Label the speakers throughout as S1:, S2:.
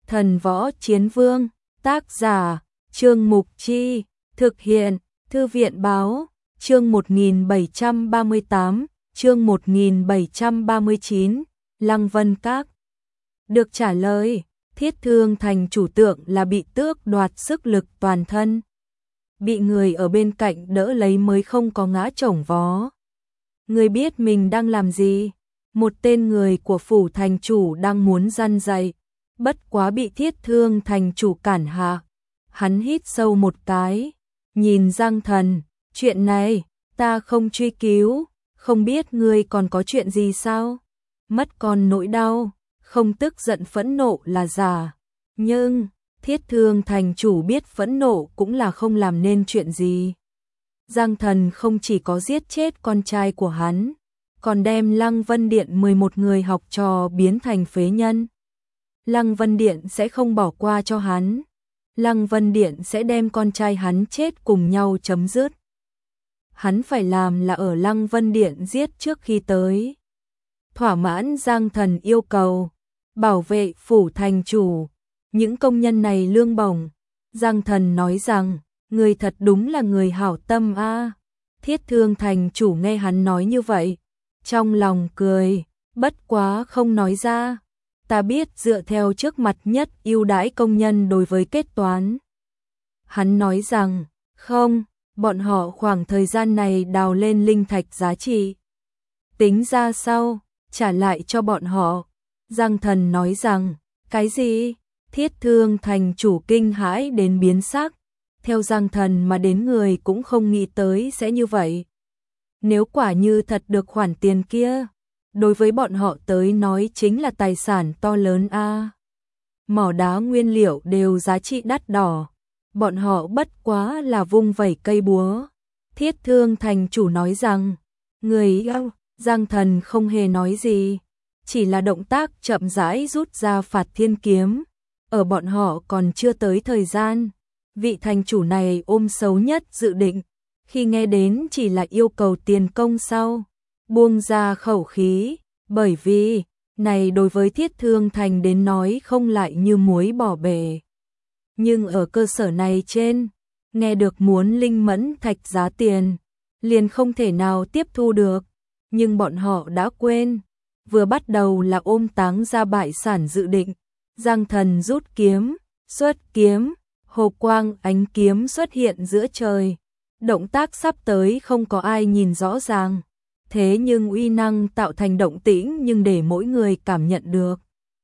S1: Thần Võ Chiến Vương, tác giả, Trương Mục Chi, thực hiện, Thư viện Báo, chương 1738, chương 1739, Lăng Vân Các. Được trả lời, Thiết Thương Thành chủ tượng là bị tước đoạt sức lực toàn thân. Bị người ở bên cạnh đỡ lấy mới không có ngã chổng vó. Người biết mình đang làm gì? Một tên người của phủ thành chủ đang muốn răn dạy, bất quá bị Thiết Thương Thành chủ cản hạ. Hắn hít sâu một cái, nhìn Giang Thần, chuyện này, ta không truy cứu, không biết ngươi còn có chuyện gì sao? Mất con nỗi đau, không tức giận phẫn nộ là giả. Nhưng, Thiết Thương Thành chủ biết phẫn nộ cũng là không làm nên chuyện gì. Giang Thần không chỉ có giết chết con trai của hắn, còn đem Lăng Vân Điện 11 người học trò biến thành phế nhân. Lăng Vân Điện sẽ không bỏ qua cho hắn. Lăng Vân Điện sẽ đem con trai hắn chết cùng nhau chấm dứt. Hắn phải làm là ở Lăng Vân Điện giết trước khi tới. Thỏa mãn Giang Thần yêu cầu, bảo vệ phủ thành chủ, những công nhân này lương bổng. Giang Thần nói rằng, người thật đúng là người hảo tâm a. Thiết Thương Thành chủ nghe hắn nói như vậy, trong lòng cười, bất quá không nói ra. Ta biết dựa theo trước mặt nhất ưu đãi công nhân đối với kết toán. Hắn nói rằng, không, bọn họ khoảng thời gian này đào lên linh thạch giá trị. Tính ra sau, trả lại cho bọn họ. Giang Thần nói rằng, cái gì? Thiết Thương Thành chủ kinh hãi đến biến sắc. Theo Giang Thần mà đến người cũng không nghĩ tới sẽ như vậy. Nếu quả như thật được khoản tiền kia, đối với bọn họ tới nói chính là tài sản to lớn a. Mỏ đá nguyên liệu đều giá trị đắt đỏ, bọn họ bất quá là vung vẩy cây búa. Thiết Thương Thành chủ nói rằng, người Giang Thần không hề nói gì, chỉ là động tác chậm rãi rút ra Phạt Thiên kiếm. Ở bọn họ còn chưa tới thời gian, vị thành chủ này ôm xấu nhất dự định, khi nghe đến chỉ là yêu cầu tiền công sau, buông ra khẩu khí, bởi vì, này đối với Thiết Thương Thành đến nói không lại như muối bỏ bể. Nhưng ở cơ sở này trên, nghe được muốn linh mẫn thạch giá tiền, liền không thể nào tiếp thu được, nhưng bọn họ đã quên, vừa bắt đầu là ôm táng ra bại sản dự định. Giang Thần rút kiếm, xuất kiếm, hồ quang ánh kiếm xuất hiện giữa trời. Động tác sắp tới không có ai nhìn rõ ràng, thế nhưng uy năng tạo thành động tĩnh nhưng để mỗi người cảm nhận được.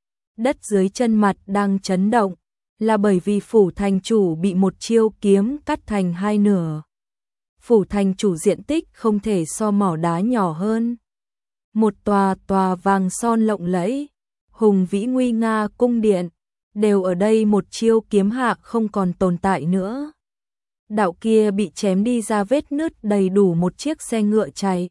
S1: Đất dưới chân mặt đang chấn động, là bởi vì phủ thành chủ bị một chiêu kiếm cắt thành hai nửa. Phủ thành chủ diện tích không thể so mỏ đá nhỏ hơn. Một tòa vàng son lộng lẫy, hùng vĩ nguy nga cung điện, đều ở đây một chiêu kiếm hạ không còn tồn tại nữa. Đạo kia bị chém đi ra vết nứt đầy đủ một chiếc xe ngựa chạy.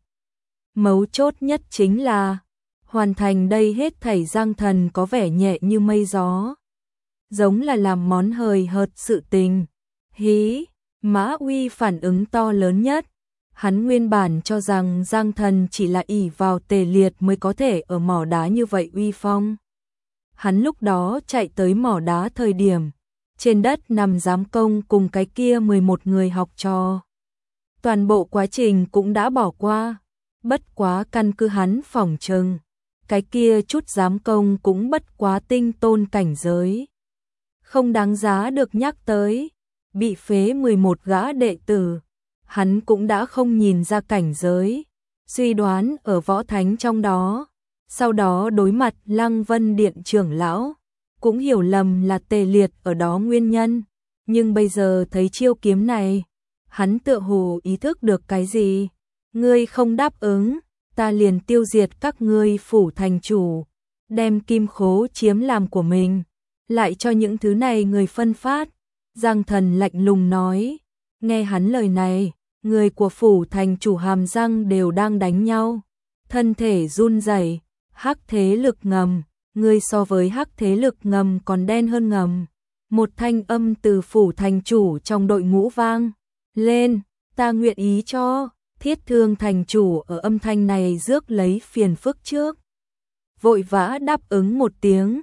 S1: Mấu chốt nhất chính là, hoàn thành đây hết thảy Giang Thần có vẻ nhẹ như mây gió. Giống là làm món hời hợt sự tình. Hí, Mã Uy phản ứng to lớn nhất. Hắn nguyên bản cho rằng Giang Thần chỉ là ỷ vào Tề Liệt mới có thể ở mỏ đá như vậy uy phong. Hắn lúc đó chạy tới mỏ đá thời điểm, trên đất nằm giám công cùng cái kia 11 người học trò. Toàn bộ quá trình cũng đã bỏ qua, bất quá căn cứ hắn phỏng chừng, cái kia chút giám công cũng bất quá tinh tôn cảnh giới. Không đáng giá được nhắc tới, bị phế 11 gã đệ tử, hắn cũng đã không nhìn ra cảnh giới, suy đoán ở võ thánh trong đó. Sau đó đối mặt Lăng Vân Điện trưởng lão, cũng hiểu lầm là Tề Liệt ở đó nguyên nhân, nhưng bây giờ thấy chiêu kiếm này, hắn tựa hồ ý thức được cái gì. Ngươi không đáp ứng, ta liền tiêu diệt các ngươi phủ thành chủ, đem kim khố chiếm làm của mình, lại cho những thứ này người phân phát. Giang Thần lạnh lùng nói, nghe hắn lời này, người của phủ thành chủ hàm răng đều đang đánh nhau, thân thể run rẩy. Hắc thế lực ngầm, ngươi so với hắc thế lực ngầm còn đen hơn ngầm. Một thanh âm từ phủ thành chủ trong đội ngũ vang lên, ta nguyện ý cho. Thiết Thương Thành chủ ở âm thanh này rước lấy phiền phức trước, vội vã đáp ứng một tiếng.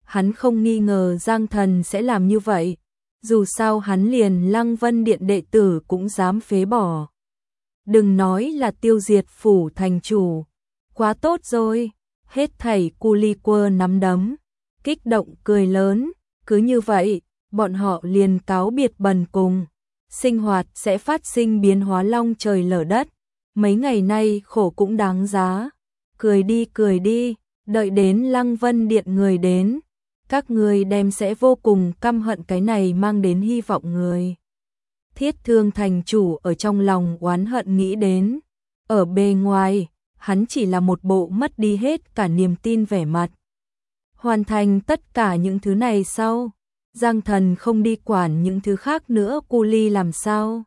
S1: hắn không nghi ngờ Giang Thần sẽ làm như vậy, dù sao hắn liền Lăng Vân Điện đệ tử cũng dám phế bỏ. Đừng nói là tiêu diệt phủ thành chủ, quá tốt rồi, hết thảy cu li quơ nắm đấm, kích động cười lớn, cứ như vậy, bọn họ liền cáo biệt bần cùng, sinh hoạt sẽ phát sinh biến hóa long trời lở đất, mấy ngày nay khổ cũng đáng giá, cười đi, đợi đến Lăng Vân Điện người đến, các người đem sẽ vô cùng căm hận cái này mang đến hy vọng người. Thiết Thương thành chủ ở trong lòng oán hận nghĩ đến, ở bề ngoài, hắn chỉ là một bộ mất đi hết cả niềm tin vẻ mặt. Hoàn thành tất cả những thứ này sau, Giang Thần không đi quản những thứ khác nữa, cu ly làm sao?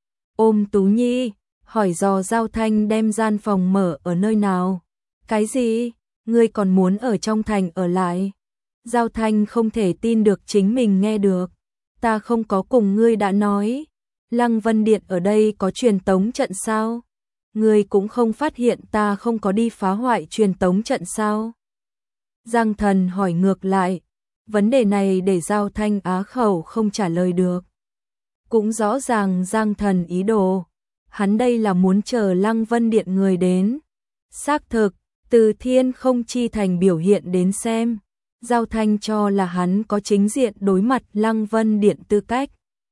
S1: Ôm Tú Nhi, hỏi dò Giao Thanh đem gian phòng mở ở nơi nào? Cái gì? Ngươi còn muốn ở trong thành ở lại? Giao Thanh không thể tin được chính mình nghe được. Ta không có cùng ngươi đã nói. Lăng Vân Điện ở đây có truyền tống trận sao? Ngươi cũng không phát hiện ta không có đi phá hoại truyền tống trận sao? Giang Thần hỏi ngược lại. Vấn đề này để Giao Thanh á khẩu không trả lời được. Cũng rõ ràng Giang Thần ý đồ. Hắn đây là muốn chờ Lăng Vân Điện người đến. Xác thực, từ Thiên Không Chi Thành biểu hiện đến xem, Giao Thanh cho là hắn có chính diện đối mặt Lăng Vân Điện tư cách.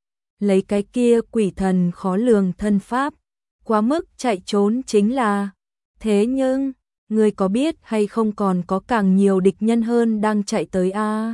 S1: Lấy cái kia quỷ thần khó lường thân pháp, quá mức chạy trốn chính là. Thế nhưng, ngươi có biết hay không còn có càng nhiều địch nhân hơn đang chạy tới a?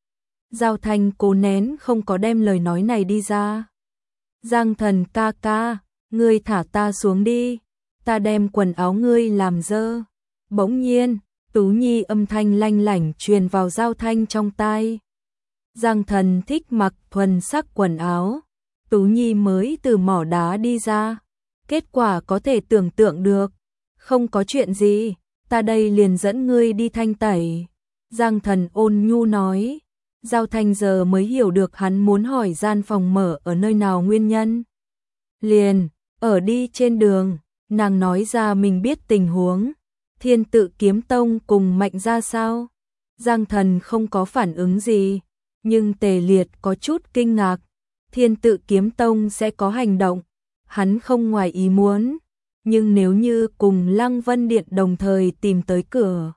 S1: Giao Thanh cố nén không có đem lời nói này đi ra. Giang Thần ca ca, ngươi thả ta xuống đi, ta đem quần áo ngươi làm dơ. Bỗng nhiên, Tú Nhi âm thanh lanh lảnh truyền vào Giao Thanh trong tai. Giang Thần thích mặc thuần sắc quần áo, Tú Nhi mới từ mỏ đá đi ra. Kết quả có thể tưởng tượng được, không có chuyện gì, ta đây liền dẫn ngươi đi thanh tẩy. Giang Thần ôn nhu nói. Giao Thanh giờ mới hiểu được hắn muốn hỏi gian phòng mở ở nơi nào nguyên nhân. Liền, ở đi trên đường, nàng nói ra mình biết tình huống. Thiên Tự Kiếm Tông cùng Mạnh ra sao? Giang Thần không có phản ứng gì, nhưng Tề Liệt có chút kinh ngạc. Thiên Tự Kiếm Tông sẽ có hành động, hắn không ngoài ý muốn. Nhưng nếu như cùng Lăng Vân Điện đồng thời tìm tới cửa,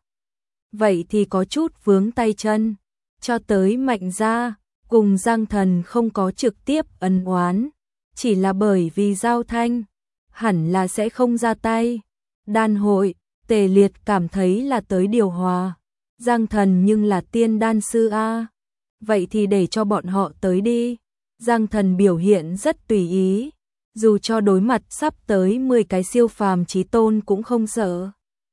S1: vậy thì có chút vướng tay chân. Cho tới Mạnh ra, cùng Giang Thần không có trực tiếp ân oán, chỉ là bởi vì Giao Thanh, hẳn là sẽ không ra tay. Đan hội, Tề Liệt cảm thấy là tới điều hòa. Giang Thần nhưng là tiên đan sư a, vậy thì để cho bọn họ tới đi. Giang Thần biểu hiện rất tùy ý, dù cho đối mặt sắp tới 10 cái siêu phàm chí tôn cũng không sợ.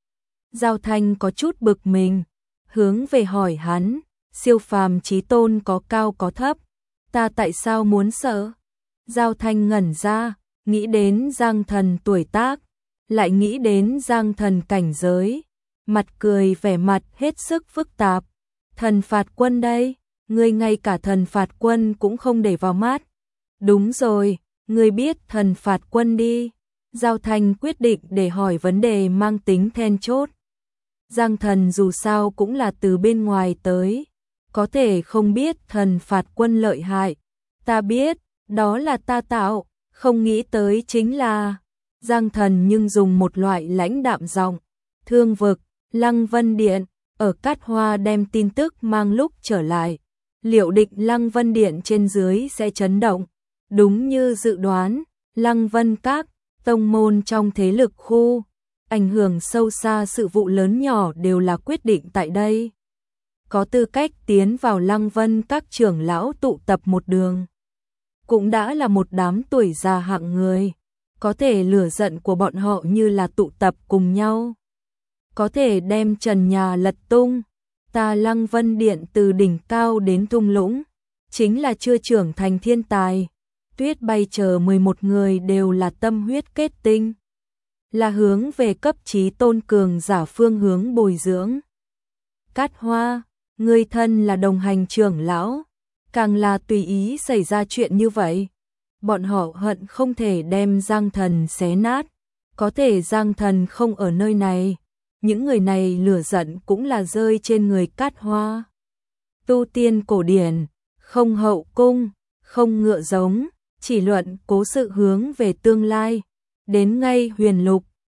S1: Giao Thanh có chút bực mình, hướng về hỏi hắn, siêu phàm chí tôn có cao có thấp, ta tại sao muốn sợ? Giao Thanh ngẩn ra, nghĩ đến Giang Thần tuổi tác, lại nghĩ đến Giang Thần cảnh giới, mặt cười vẻ mặt hết sức phức tạp. Thần phạt quân đây, ngươi ngay cả thần phạt quân cũng không để vào mắt. Đúng rồi, ngươi biết thần phạt quân đi. Giao Thanh quyết định để hỏi vấn đề mang tính then chốt. Giang Thần dù sao cũng là từ bên ngoài tới, có thể không biết thần phạt quân lợi hại. Ta biết, đó là ta tạo, không nghĩ tới chính là. Giang Thần nhưng dùng một loại lãnh đạm giọng. Thương vực, Lăng Vân Điện, ở Cát Hoa đem tin tức mang lúc trở lại. Liệu định Lăng Vân Điện trên dưới sẽ chấn động. Đúng như dự đoán, Lăng Vân các tông môn trong thế lực khu, ảnh hưởng sâu xa sự vụ lớn nhỏ đều là quyết định tại đây. Có tư cách tiến vào Lăng Vân các trưởng lão tụ tập một đường. Cũng đã là một đám tuổi già hạng người. Có thể lửa giận của bọn họ như là tụ tập cùng nhau. Có thể đem trần nhà lật tung. Ta Lăng Vân Điện từ đỉnh cao đến thung lũng, chính là chưa trưởng thành thiên tài. Tuyết Bay chờ 11 người đều là tâm huyết kết tinh, là hướng về cấp chí tôn cường giả phương hướng bồi dưỡng. Cát Hoa, người thân là đồng hành trưởng lão, càng là tùy ý xảy ra chuyện như vậy. Bọn họ hận không thể đem Giang Thần xé nát, có thể Giang Thần không ở nơi này. Những người này lửa giận cũng là rơi trên người Cát Hoa. tu tiên cổ điển, không hậu cung, không ngựa giống, chỉ luận cố sự hướng về tương lai. Đến ngay huyền lục,